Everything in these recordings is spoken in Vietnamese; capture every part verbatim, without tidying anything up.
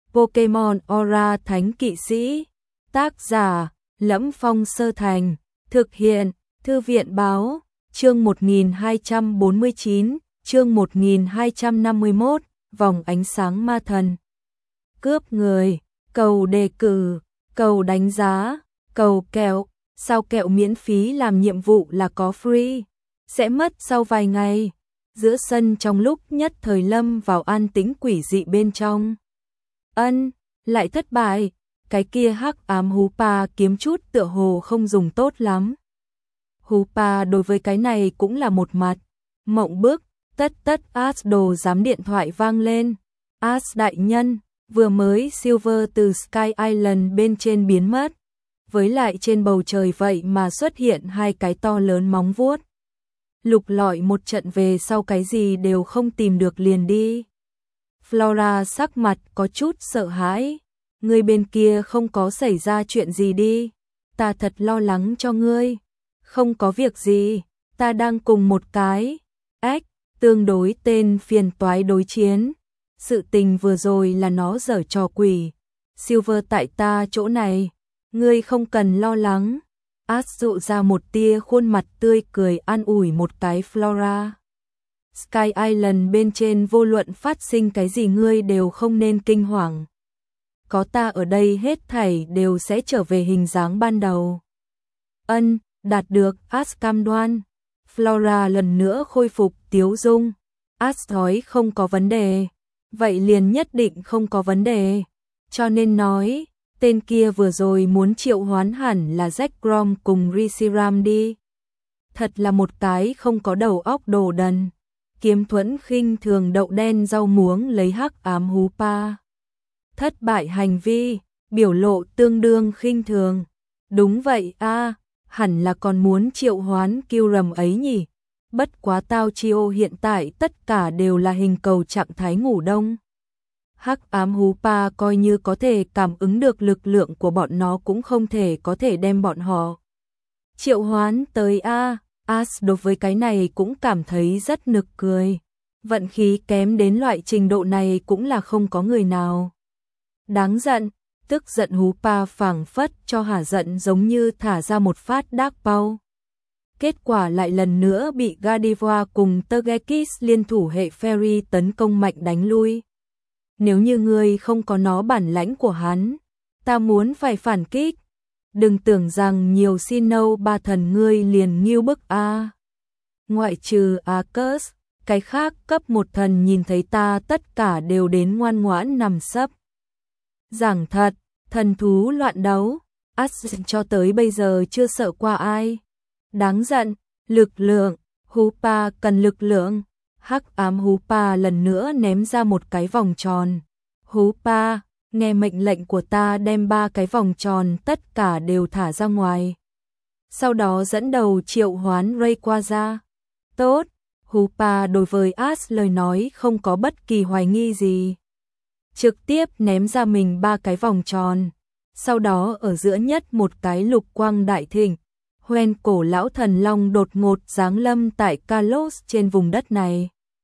Pokemon Aura Thánh Kỵ Sĩ. Tác giả Lẫm Phong Sơ Thành. Thực hiện Thư viện Báo. Chương một nghìn hai trăm bốn mươi chín, chương một nghìn hai trăm năm mươi mốt, Vòng Ánh Sáng Ma Thần. Cướp người, cầu đề cử, cầu đánh giá, cầu kẹo. Sao kẹo miễn phí làm nhiệm vụ là có free, sẽ mất sau vài ngày. Giữa sân trong lúc nhất thời lâm vào an tĩnh quỷ dị bên trong. Ân, lại thất bại, cái kia hắc ám Hoopa kiếm chút tựa hồ không dùng tốt lắm. Hoopa đối với cái này cũng là một mặt, mộng bức, tất tất As đồ giám điện thoại vang lên. As đại nhân, vừa mới Silver từ Sky Island bên trên biến mất, với lại trên bầu trời vậy mà xuất hiện hai cái to lớn móng vuốt. Lục lọi một trận về sau cái gì đều không tìm được liền đi. Flora sắc mặt có chút sợ hãi. Người bên kia không có xảy ra chuyện gì đi. Ta thật lo lắng cho ngươi. Không có việc gì, ta đang cùng một cái ếch tương đối tên phiền toái đối chiến. Sự tình vừa rồi là nó giở trò quỷ. Silver tại ta chỗ này, ngươi không cần lo lắng. As dụ ra một tia khuôn mặt tươi cười an ủi một cái Flora. Sky Island bên trên vô luận phát sinh cái gì ngươi đều không nên kinh hoàng. Có ta ở đây hết thảy đều sẽ trở về hình dáng ban đầu. Ân, đạt được, As cam đoan. Flora lần nữa khôi phục tiếu dung. As nói không có vấn đề. Vậy liền nhất định không có vấn đề. Cho nên nói, tên kia vừa rồi muốn triệu hoán hẳn là Jack Grom cùng Reshiram đi. Thật là một cái không có đầu óc đồ đần. Kiếm thuẫn khinh thường đậu đen rau muống lấy hắc ám Hoopa. Thất bại hành vi, biểu lộ tương đương khinh thường. Đúng vậy a, à, hẳn là còn muốn triệu hoán kiêu rầm ấy nhỉ. Bất quá tao chiêu hiện tại tất cả đều là hình cầu trạng thái ngủ đông. Hắc ám Hoopa coi như có thể cảm ứng được lực lượng của bọn nó cũng không thể có thể đem bọn họ triệu hoán tới a. As đối với cái này cũng cảm thấy rất nực cười. Vận khí kém đến loại trình độ này cũng là không có người nào. Đáng giận, tức giận Hoopa phảng phất cho hả giận giống như thả ra một phát Dark Power. Kết quả lại lần nữa bị Gardevoir cùng Togekiss liên thủ hệ Fairy tấn công mạnh đánh lui. Nếu như ngươi không có nó bản lãnh của hắn, ta muốn phải phản kích. Đừng tưởng rằng nhiều Sinnoh ba thần ngươi liền nghiêu bức a. À. Ngoại trừ Arceus, cái khác cấp một thần nhìn thấy ta tất cả đều đến ngoan ngoãn nằm sấp. Giảng thật, thần thú loạn đấu, As cho tới bây giờ chưa sợ qua ai. Đáng giận, lực lượng, Hoopa cần lực lượng. Hắc ám Hoopa lần nữa ném ra một cái vòng tròn. Hoopa, nghe mệnh lệnh của ta đem ba cái vòng tròn tất cả đều thả ra ngoài. Sau đó dẫn đầu triệu hoán Rayquaza. Tốt, Hoopa đối với As lời nói không có bất kỳ hoài nghi gì. Trực tiếp ném ra mình ba cái vòng tròn. Sau đó ở giữa nhất một cái lục quang đại thịnh. Hoen cổ lão thần long đột ngột giáng lâm tại Kalos trên vùng đất này.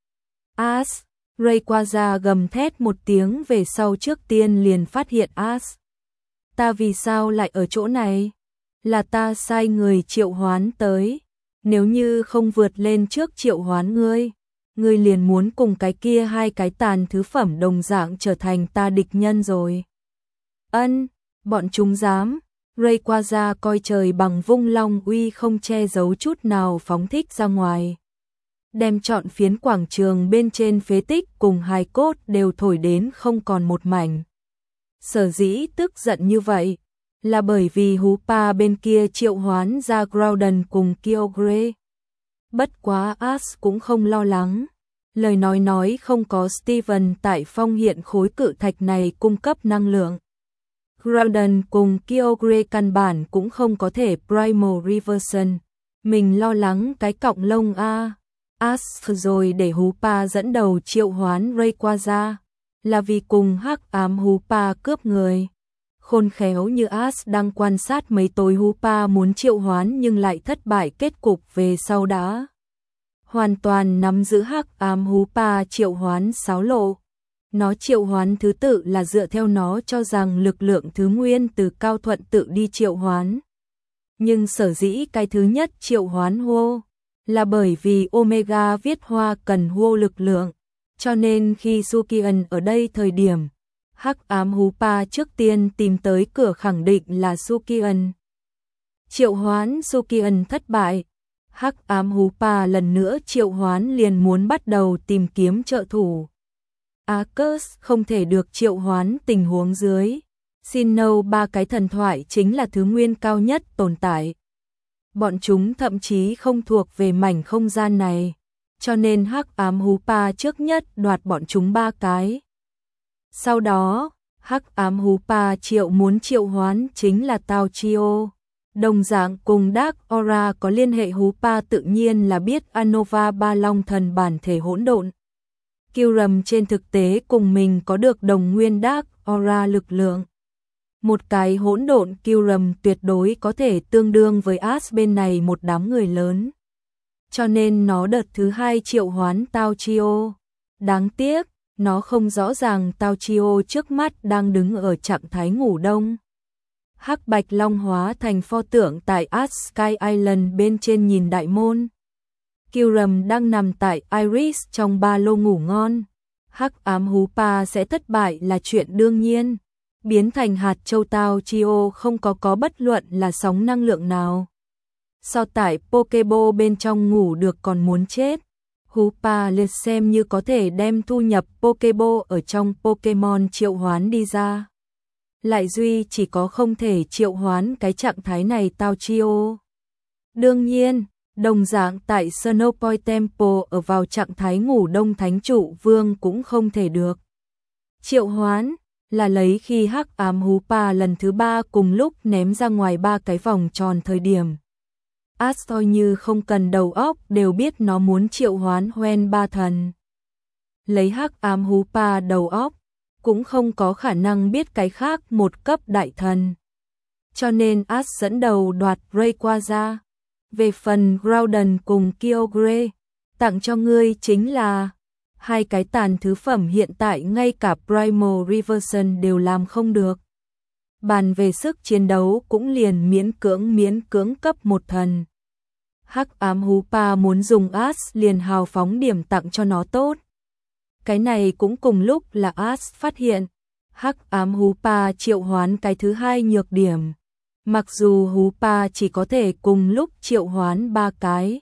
As, Rayquaza gầm thét một tiếng về sau trước tiên liền phát hiện As. Ta vì sao lại ở chỗ này? Là ta sai người triệu hoán tới. Nếu như không vượt lên trước triệu hoán ngươi, ngươi liền muốn cùng cái kia hai cái tàn thứ phẩm đồng dạng trở thành ta địch nhân rồi. Ân, bọn chúng dám. Rayquaza coi trời bằng vung long uy không che giấu chút nào phóng thích ra ngoài. Đem trọn phiến quảng trường bên trên phế tích cùng hài cốt đều thổi đến không còn một mảnh. Sở dĩ tức giận như vậy là bởi vì Hoopa bên kia triệu hoán ra Groudon cùng Kyogre. Bất quá As cũng không lo lắng. Lời nói nói không có Steven tại phong hiện khối cự thạch này cung cấp năng lượng. Groudon cùng Kyogre căn bản cũng không có thể Primal Reversion. Mình lo lắng cái cọng lông a. As rồi để Hoopa dẫn đầu triệu hoán Rayquaza là vì cùng hắc ám Hoopa cướp người. Khôn khéo như As đang quan sát mấy tối Hoopa muốn triệu hoán nhưng lại thất bại, kết cục về sau đã hoàn toàn nắm giữ hắc ám Hoopa triệu hoán xáo lộ. Nó triệu hoán thứ tự là dựa theo nó cho rằng lực lượng thứ nguyên từ cao thuận tự đi triệu hoán. Nhưng sở dĩ cái thứ nhất triệu hoán hô là bởi vì Omega viết hoa cần hô lực lượng. Cho nên khi Sukian ở đây thời điểm, Hắc Ám Hupa trước tiên tìm tới cửa khẳng định là Sukian. Triệu hoán Sukian thất bại. Hắc Ám Hupa lần nữa triệu hoán liền muốn bắt đầu tìm kiếm trợ thủ. Arcus không thể được triệu hoán tình huống dưới. Sinnoh ba cái thần thoại chính là thứ nguyên cao nhất tồn tại. Bọn chúng thậm chí không thuộc về mảnh không gian này. Cho nên Hắc Ám Hupa trước nhất đoạt bọn chúng ba cái. Sau đó, Hắc Ám Hupa triệu muốn triệu hoán chính là Tao Chio. Đồng dạng cùng Dark Aura có liên hệ Hupa tự nhiên là biết Anova ba long thần bản thể hỗn độn. Kyurem trên thực tế cùng mình có được đồng nguyên Dark Aura lực lượng. Một cái hỗn độn Kyurem tuyệt đối có thể tương đương với As bên này một đám người lớn. Cho nên nó đợt thứ hai triệu hoán Tao Chio. Đáng tiếc, nó không rõ ràng Tao Chio trước mắt đang đứng ở trạng thái ngủ đông. Hắc Bạch Long hóa thành pho tượng tại As Sky Island bên trên nhìn đại môn. Kyurem đang nằm tại Iris trong ba lô ngủ ngon. Hắc Ám Hupa sẽ thất bại là chuyện đương nhiên. Biến thành hạt châu Tao Chio không có có bất luận là sóng năng lượng nào. Sao tại Pokéball bên trong ngủ được còn muốn chết. Hupa liệt xem như có thể đem thu nhập Pokéball ở trong Pokemon triệu hoán đi ra. Lại duy chỉ có không thể triệu hoán cái trạng thái này Tao Chio. Đương nhiên, đồng dạng tại Snowpoint Temple ở vào trạng thái ngủ đông thánh trụ vương cũng không thể được. Triệu hoán là lấy khi Hắc Ám Hupa lần thứ ba cùng lúc ném ra ngoài ba cái vòng tròn thời điểm. As thôi như không cần đầu óc đều biết nó muốn triệu hoán Hoen ba thần. Lấy Hắc Ám Hupa đầu óc cũng không có khả năng biết cái khác một cấp đại thần. Cho nên As dẫn đầu đoạt Rayquaza. Về phần Groudon cùng Kyogre, tặng cho ngươi chính là hai cái tàn thứ phẩm hiện tại ngay cả Primal Reversion đều làm không được. Bàn về sức chiến đấu cũng liền miễn cưỡng miễn cưỡng cấp một thần. Hắc Ám Hupa muốn dùng As liền hào phóng điểm tặng cho nó tốt. Cái này cũng cùng lúc là As phát hiện Hắc Ám Hupa triệu hoán cái thứ hai nhược điểm. Mặc dù Hupa chỉ có thể cùng lúc triệu hoán ba cái,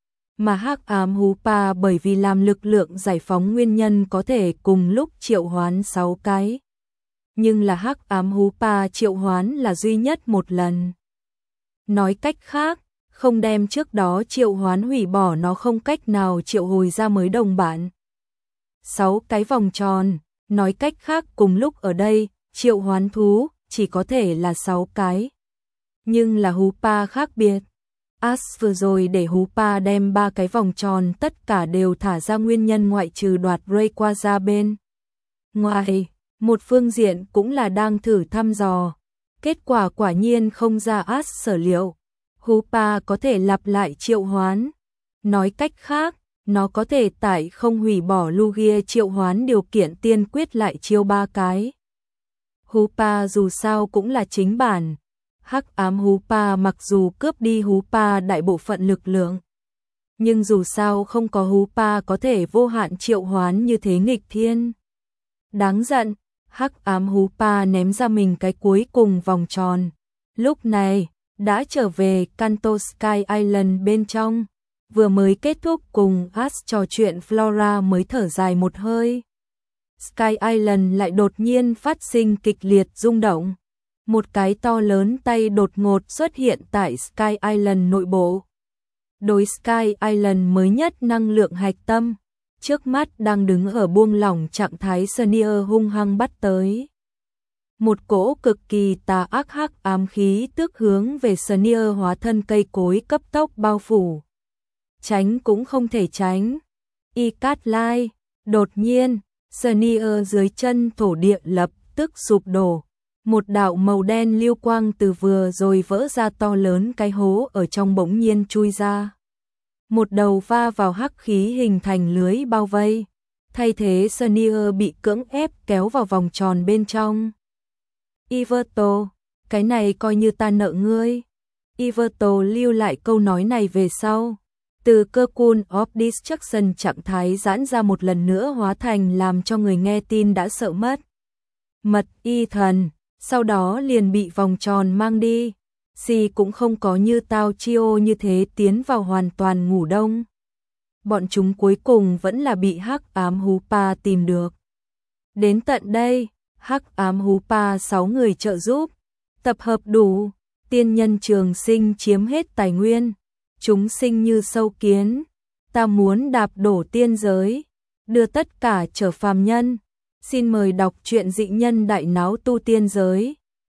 mà Hắc Ám Hupa bởi vì làm lực lượng giải phóng nguyên nhân có thể cùng lúc triệu hoán sáu cái. Nhưng là Hắc Ám Hupa triệu hoán là duy nhất một lần. Nói cách khác, không đem trước đó triệu hoán hủy bỏ nó không cách nào triệu hồi ra mới đồng bạn. Sáu cái vòng tròn, nói cách khác cùng lúc ở đây, triệu hoán thú chỉ có thể là sáu cái. Nhưng là Hupa khác biệt. As vừa rồi để Hupa đem ba cái vòng tròn tất cả đều thả ra nguyên nhân ngoại trừ đoạt Rayquaza bên ngoài. Một phương diện cũng là đang thử thăm dò. Kết quả quả nhiên không ra As sở liệu. Hupa có thể lặp lại triệu hoán. Nói cách khác, nó có thể tại không hủy bỏ Lugia triệu hoán điều kiện tiên quyết lại chiêu ba cái. Hupa dù sao cũng là chính bản. Hắc Ám Hupa mặc dù cướp đi Hupa đại bộ phận lực lượng, nhưng dù sao không có Hupa có thể vô hạn triệu hoán như thế nghịch thiên. Đáng giận, Hắc Ám Hupa ném ra mình cái cuối cùng vòng tròn. Lúc này, đã trở về Kanto Sky Island bên trong, vừa mới kết thúc cùng As trò chuyện Flora mới thở dài một hơi. Sky Island lại đột nhiên phát sinh kịch liệt rung động. Một cái to lớn tay đột ngột xuất hiện tại Sky Island nội bộ. Đối Sky Island mới nhất năng lượng hạch tâm, trước mắt đang đứng ở buông lỏng trạng thái Sneer hung hăng bắt tới. Một cỗ cực kỳ tà ác hắc ám khí tức hướng về Sneer hóa thân cây cối cấp tốc bao phủ. Tránh cũng không thể tránh. Y Cát Lai, đột nhiên, Sneer dưới chân thổ địa lập tức sụp đổ. Một đạo màu đen lưu quang từ vừa rồi vỡ ra to lớn cái hố ở trong bỗng nhiên chui ra. Một đầu va vào hắc khí hình thành lưới bao vây. Thay thế Senior bị cưỡng ép kéo vào vòng tròn bên trong. Iverto, cái này coi như ta nợ ngươi. Iverto lưu lại câu nói này về sau. Từ cơ Cool of Destruction trạng thái giãn ra một lần nữa hóa thành làm cho người nghe tin đã sợ mất. Mật y thần, sau đó liền bị vòng tròn mang đi. Si cũng không có như Tao Chiêu như thế tiến vào hoàn toàn ngủ đông. Bọn chúng cuối cùng vẫn là bị Hắc Ám Hú Pa tìm được. Đến tận đây, Hắc Ám Hú Pa sáu người trợ giúp, tập hợp đủ, tiên nhân trường sinh chiếm hết tài nguyên, chúng sinh như sâu kiến, ta muốn đạp đổ tiên giới, đưa tất cả trở phàm nhân. Xin mời đọc truyện Dị Nhân Đại Náo Tu Tiên Giới.